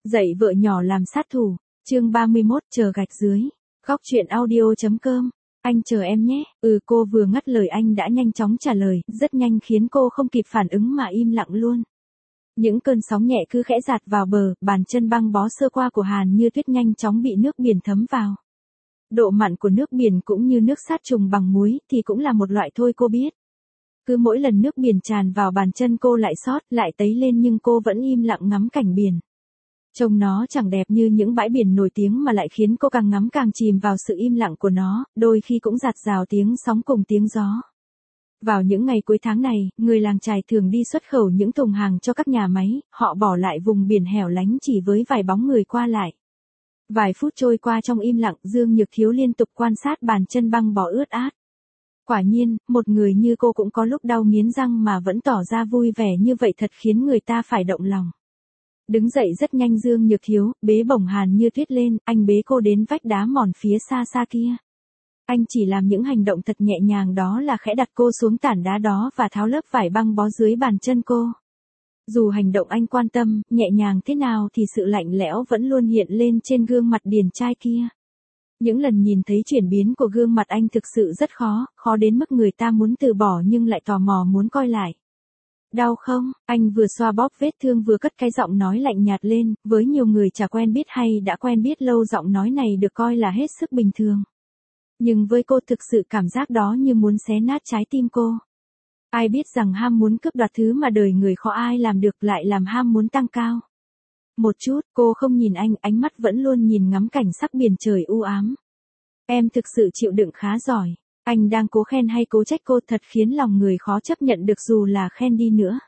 Dạy vợ nhỏ làm sát thủ, chương 31 chờ gạch dưới. Góc chuyện audio.com. Anh chờ em nhé. Cô vừa ngắt lời anh đã nhanh chóng trả lời, rất nhanh khiến cô không kịp phản ứng mà im lặng luôn. Những cơn sóng nhẹ cứ khẽ dạt vào bờ, bàn chân băng bó sơ qua của Hàn Như Tuyết nhanh chóng bị nước biển thấm vào. Độ mặn của nước biển cũng như nước sát trùng bằng muối thì cũng là một loại thôi cô biết. Cứ mỗi lần nước biển tràn vào bàn chân cô lại xót, lại tấy lên nhưng cô vẫn im lặng ngắm cảnh biển. Trông nó chẳng đẹp như những bãi biển nổi tiếng mà lại khiến cô càng ngắm càng chìm vào sự im lặng của nó, đôi khi cũng rạt rào tiếng sóng cùng tiếng gió. Vào những ngày cuối tháng này, người làng chài thường đi xuất khẩu những thùng hàng cho các nhà máy, họ bỏ lại vùng biển hẻo lánh chỉ với vài bóng người qua lại. Vài phút trôi qua trong im lặng, Dương Nhược Thiếu liên tục quan sát bàn chân băng bó ướt át. Quả nhiên, một người như cô cũng có lúc đau nghiến răng mà vẫn tỏ ra vui vẻ như vậy thật khiến người ta phải động lòng. Đứng dậy rất nhanh Dương Nhược Thiếu, bế bổng Hàn Như Tuyết lên, anh bế cô đến vách đá mòn phía xa xa kia. Anh chỉ làm những hành động thật nhẹ nhàng, đó là khẽ đặt cô xuống tảng đá đó và tháo lớp vải băng bó dưới bàn chân cô. Dù hành động anh quan tâm, nhẹ nhàng thế nào thì sự lạnh lẽo vẫn luôn hiện lên trên gương mặt điển trai kia. Những lần nhìn thấy chuyển biến của gương mặt anh thực sự rất khó đến mức người ta muốn từ bỏ nhưng lại tò mò muốn coi lại. Đau không? Anh vừa xoa bóp vết thương vừa cất cái giọng nói lạnh nhạt lên, với nhiều người chả quen biết hay đã quen biết lâu giọng nói này được coi là hết sức bình thường. Nhưng với cô thực sự cảm giác đó như muốn xé nát trái tim cô. Ai biết rằng ham muốn cướp đoạt thứ mà đời người khó ai làm được lại làm ham muốn tăng cao. Một chút, cô không nhìn anh, ánh mắt vẫn luôn nhìn ngắm cảnh sắc biển trời u ám. Em thực sự chịu đựng khá giỏi. Anh đang cố khen hay cố trách cô thật khiến lòng người khó chấp nhận được dù là khen đi nữa.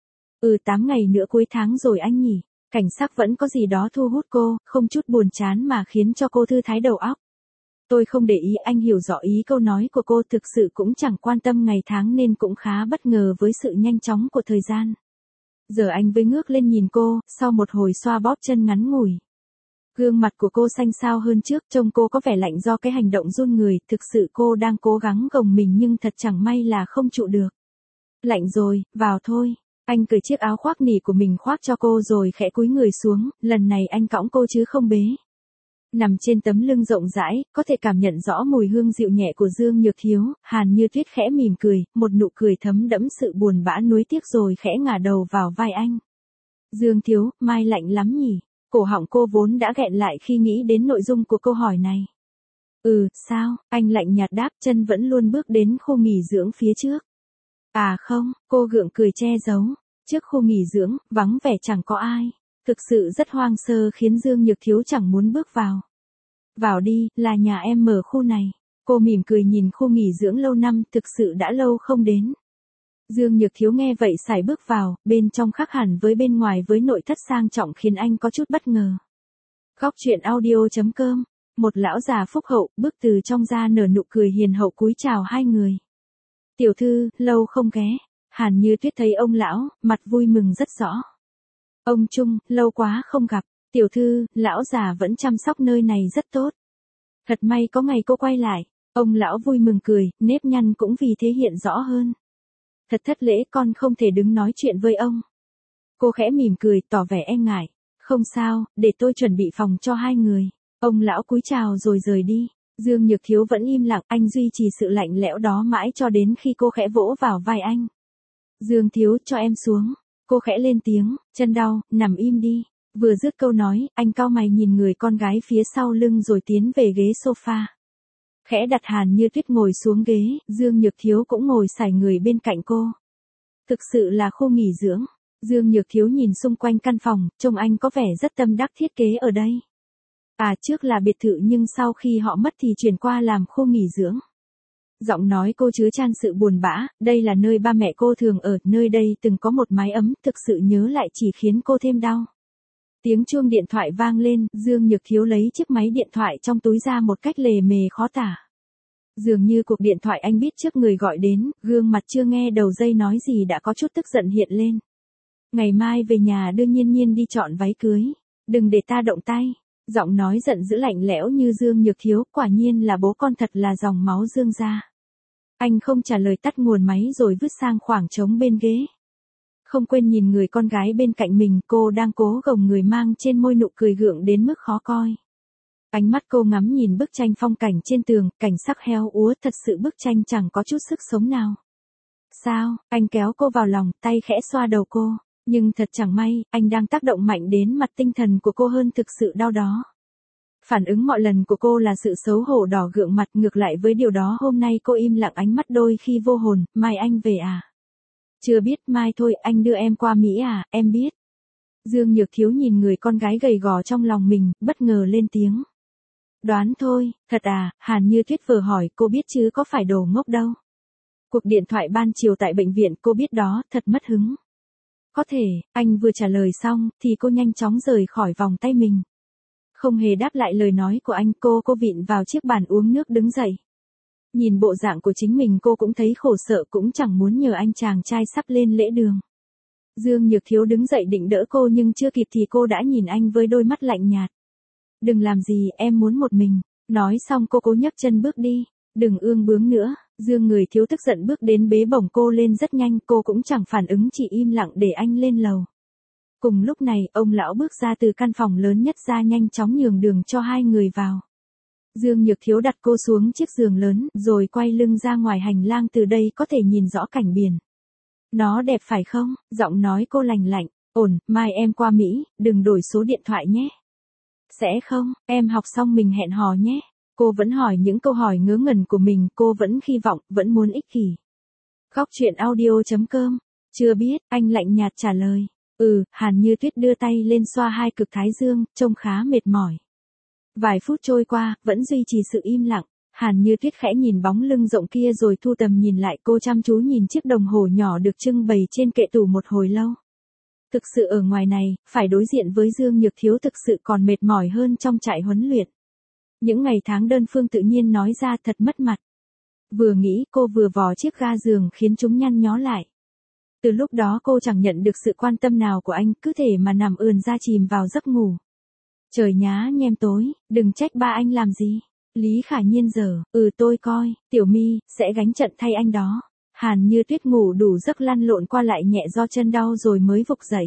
8 ngày nữa cuối tháng rồi anh nhỉ. Cảnh sắc vẫn có gì đó thu hút cô, không chút buồn chán mà khiến cho cô thư thái đầu óc. Tôi không để ý, anh hiểu rõ ý câu nói của cô, thực sự cũng chẳng quan tâm ngày tháng nên cũng khá bất ngờ với sự nhanh chóng của thời gian. Giờ anh mới ngước lên nhìn cô, sau một hồi xoa bóp chân ngắn ngủi. Gương mặt của cô xanh xao hơn trước, trông cô có vẻ lạnh do cái hành động run người, thực sự cô đang cố gắng gồng mình nhưng thật chẳng may là không trụ được. Lạnh rồi, vào thôi. Anh cởi chiếc áo khoác nỉ của mình khoác cho cô rồi khẽ cúi người xuống, lần này anh cõng cô chứ không bế. Nằm trên tấm lưng rộng rãi, có thể cảm nhận rõ mùi hương dịu nhẹ của Dương Nhược Thiếu, Hàn Như Tuyết khẽ mỉm cười, một nụ cười thấm đẫm sự buồn bã nuối tiếc rồi khẽ ngả đầu vào vai anh. Dương Thiếu, mai lạnh lắm nhỉ? Cổ họng cô vốn đã nghẹn lại khi nghĩ đến nội dung của câu hỏi này. Sao? Anh lạnh nhạt đáp, chân vẫn luôn bước đến khu nghỉ dưỡng phía trước. À không, cô gượng cười che giấu. Trước khu nghỉ dưỡng, vắng vẻ chẳng có ai. Thực sự rất hoang sơ khiến Dương Nhược Thiếu chẳng muốn bước vào. Vào đi, là nhà em ở khu này. Cô mỉm cười nhìn khu nghỉ dưỡng lâu năm, thực sự đã lâu không đến. Dương Nhược Thiếu nghe vậy sải bước vào, bên trong khác hẳn với bên ngoài với nội thất sang trọng khiến anh có chút bất ngờ. Góc chuyện audio.com. Một lão già phúc hậu bước từ trong ra nở nụ cười hiền hậu cúi chào hai người. Tiểu thư, lâu không ghé. Hàn Như Tuyết thấy ông lão, mặt vui mừng rất rõ. Ông Trung, lâu quá không gặp. Tiểu thư, lão già vẫn chăm sóc nơi này rất tốt. Thật may có ngày cô quay lại. Ông lão vui mừng cười, nếp nhăn cũng vì thế hiện rõ hơn. Thật thất lễ, con không thể đứng nói chuyện với ông. Cô khẽ mỉm cười, tỏ vẻ e ngại. Không sao, để tôi chuẩn bị phòng cho hai người. Ông lão cúi chào rồi rời đi. Dương Nhược Thiếu vẫn im lặng, anh duy trì sự lạnh lẽo đó mãi cho đến khi cô khẽ vỗ vào vai anh. Dương Thiếu, cho em xuống. Cô khẽ lên tiếng, chân đau, nằm im đi. Vừa dứt câu nói, anh cau mày nhìn người con gái phía sau lưng rồi tiến về ghế sofa. Khẽ đặt Hàn Như Tuyết ngồi xuống ghế, Dương Nhược Thiếu cũng ngồi sải người bên cạnh cô. Thực sự là khu nghỉ dưỡng. Dương Nhược Thiếu nhìn xung quanh căn phòng, trông anh có vẻ rất tâm đắc thiết kế ở đây. Trước là biệt thự nhưng sau khi họ mất thì chuyển qua làm khu nghỉ dưỡng. Giọng nói cô chứa chan sự buồn bã, đây là nơi ba mẹ cô thường ở, nơi đây từng có một mái ấm, thực sự nhớ lại chỉ khiến cô thêm đau. Tiếng chuông điện thoại vang lên, Dương Nhược Thiếu lấy chiếc máy điện thoại trong túi ra một cách lề mề khó tả. Dường như cuộc điện thoại anh biết trước người gọi đến, gương mặt chưa nghe đầu dây nói gì đã có chút tức giận hiện lên. Ngày mai về nhà đưa Nhiên Nhiên đi chọn váy cưới. Đừng để ta động tay. Giọng nói giận dữ lạnh lẽo như Dương Nhược Thiếu, quả nhiên là bố con thật là dòng máu Dương gia. Anh không trả lời, tắt nguồn máy rồi vứt sang khoảng trống bên ghế. Không quên nhìn người con gái bên cạnh mình, cô đang cố gồng người mang trên môi nụ cười gượng đến mức khó coi. Ánh mắt cô ngắm nhìn bức tranh phong cảnh trên tường, cảnh sắc heo úa, thật sự bức tranh chẳng có chút sức sống nào. Sao? Anh kéo cô vào lòng, tay khẽ xoa đầu cô. Nhưng thật chẳng may, anh đang tác động mạnh đến mặt tinh thần của cô hơn thực sự đau đó. Phản ứng mọi lần của cô là sự xấu hổ đỏ gượng mặt, ngược lại với điều đó hôm nay cô im lặng, ánh mắt đôi khi vô hồn. Mai anh về à? Chưa biết, mai thôi, anh đưa em qua Mỹ à, em biết. Dương Nhược Thiếu nhìn người con gái gầy gò trong lòng mình, bất ngờ lên tiếng. Đoán thôi, thật à? Hàn Như Tuyết vừa hỏi, cô biết chứ có phải đồ ngốc đâu. Cuộc điện thoại ban chiều tại bệnh viện, cô biết đó, thật mất hứng. Có thể, anh vừa trả lời xong, thì cô nhanh chóng rời khỏi vòng tay mình. Không hề đáp lại lời nói của anh, cô vịn vào chiếc bàn uống nước đứng dậy. Nhìn bộ dạng của chính mình cô cũng thấy khổ sở, cũng chẳng muốn nhờ anh chàng trai sắp lên lễ đường. Dương Nhược Thiếu đứng dậy định đỡ cô nhưng chưa kịp thì cô đã nhìn anh với đôi mắt lạnh nhạt. Đừng làm gì, em muốn một mình. Nói xong cô cố nhấc chân bước đi. Đừng ương bướng nữa. Dương Người Thiếu tức giận bước đến bế bổng cô lên rất nhanh, cô cũng chẳng phản ứng, chỉ im lặng để anh lên lầu. Cùng lúc này, ông lão bước ra từ căn phòng lớn nhất ra, nhanh chóng nhường đường cho hai người vào. Dương Nhược Thiếu đặt cô xuống chiếc giường lớn, rồi quay lưng ra ngoài hành lang, từ đây có thể nhìn rõ cảnh biển. Nó đẹp phải không? Giọng nói cô lành lạnh. Ổn, mai em qua Mỹ, đừng đổi số điện thoại nhé. Sẽ không, em học xong mình hẹn hò nhé. Cô vẫn hỏi những câu hỏi ngớ ngẩn của mình, cô vẫn hy vọng, vẫn muốn ích kỷ. Góc truyện audio.com. Chưa biết, anh lạnh nhạt trả lời. Hàn Như Tuyết đưa tay lên xoa hai cực thái dương, trông khá mệt mỏi. Vài phút trôi qua, vẫn duy trì sự im lặng. Hàn Như Tuyết khẽ nhìn bóng lưng rộng kia rồi thu tầm nhìn lại, cô chăm chú nhìn chiếc đồng hồ nhỏ được trưng bày trên kệ tủ một hồi lâu. Thực sự ở ngoài này, phải đối diện với Dương Nhược Thiếu thực sự còn mệt mỏi hơn trong trại huấn luyện. Những ngày tháng đơn phương tự nhiên nói ra thật mất mặt. Vừa nghĩ cô vừa vò chiếc ga giường khiến chúng nhăn nhó lại. Từ lúc đó cô chẳng nhận được sự quan tâm nào của anh, cứ thể mà nằm ườn ra chìm vào giấc ngủ. Trời nhá nhem tối, đừng trách ba anh làm gì. Lý Khả Nhiên giờ, tôi coi, Tiểu My sẽ gánh trận thay anh đó. Hàn Như Tuyết ngủ đủ giấc lăn lộn qua lại nhẹ do chân đau rồi mới vực dậy.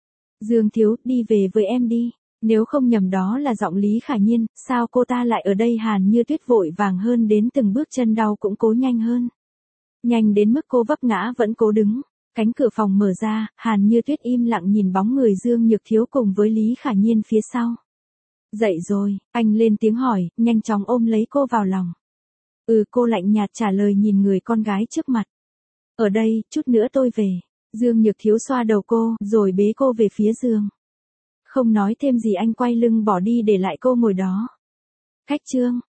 Dương Thiếu, đi về với em đi. Nếu không nhầm đó là giọng Lý Khả Nhiên, sao cô ta lại ở đây? Hàn Như Tuyết vội vàng hơn đến từng bước, chân đau cũng cố nhanh hơn. Nhanh đến mức cô vấp ngã vẫn cố đứng. Cánh cửa phòng mở ra, Hàn Như Tuyết im lặng nhìn bóng người Dương Nhược Thiếu cùng với Lý Khả Nhiên phía sau. Dậy rồi, anh lên tiếng hỏi, nhanh chóng ôm lấy cô vào lòng. Cô lạnh nhạt trả lời nhìn người con gái trước mặt. Ở đây, chút nữa tôi về. Dương Nhược Thiếu xoa đầu cô, rồi bế cô về phía giường. Không nói thêm gì anh quay lưng bỏ đi để lại cô ngồi đó. Khách trương,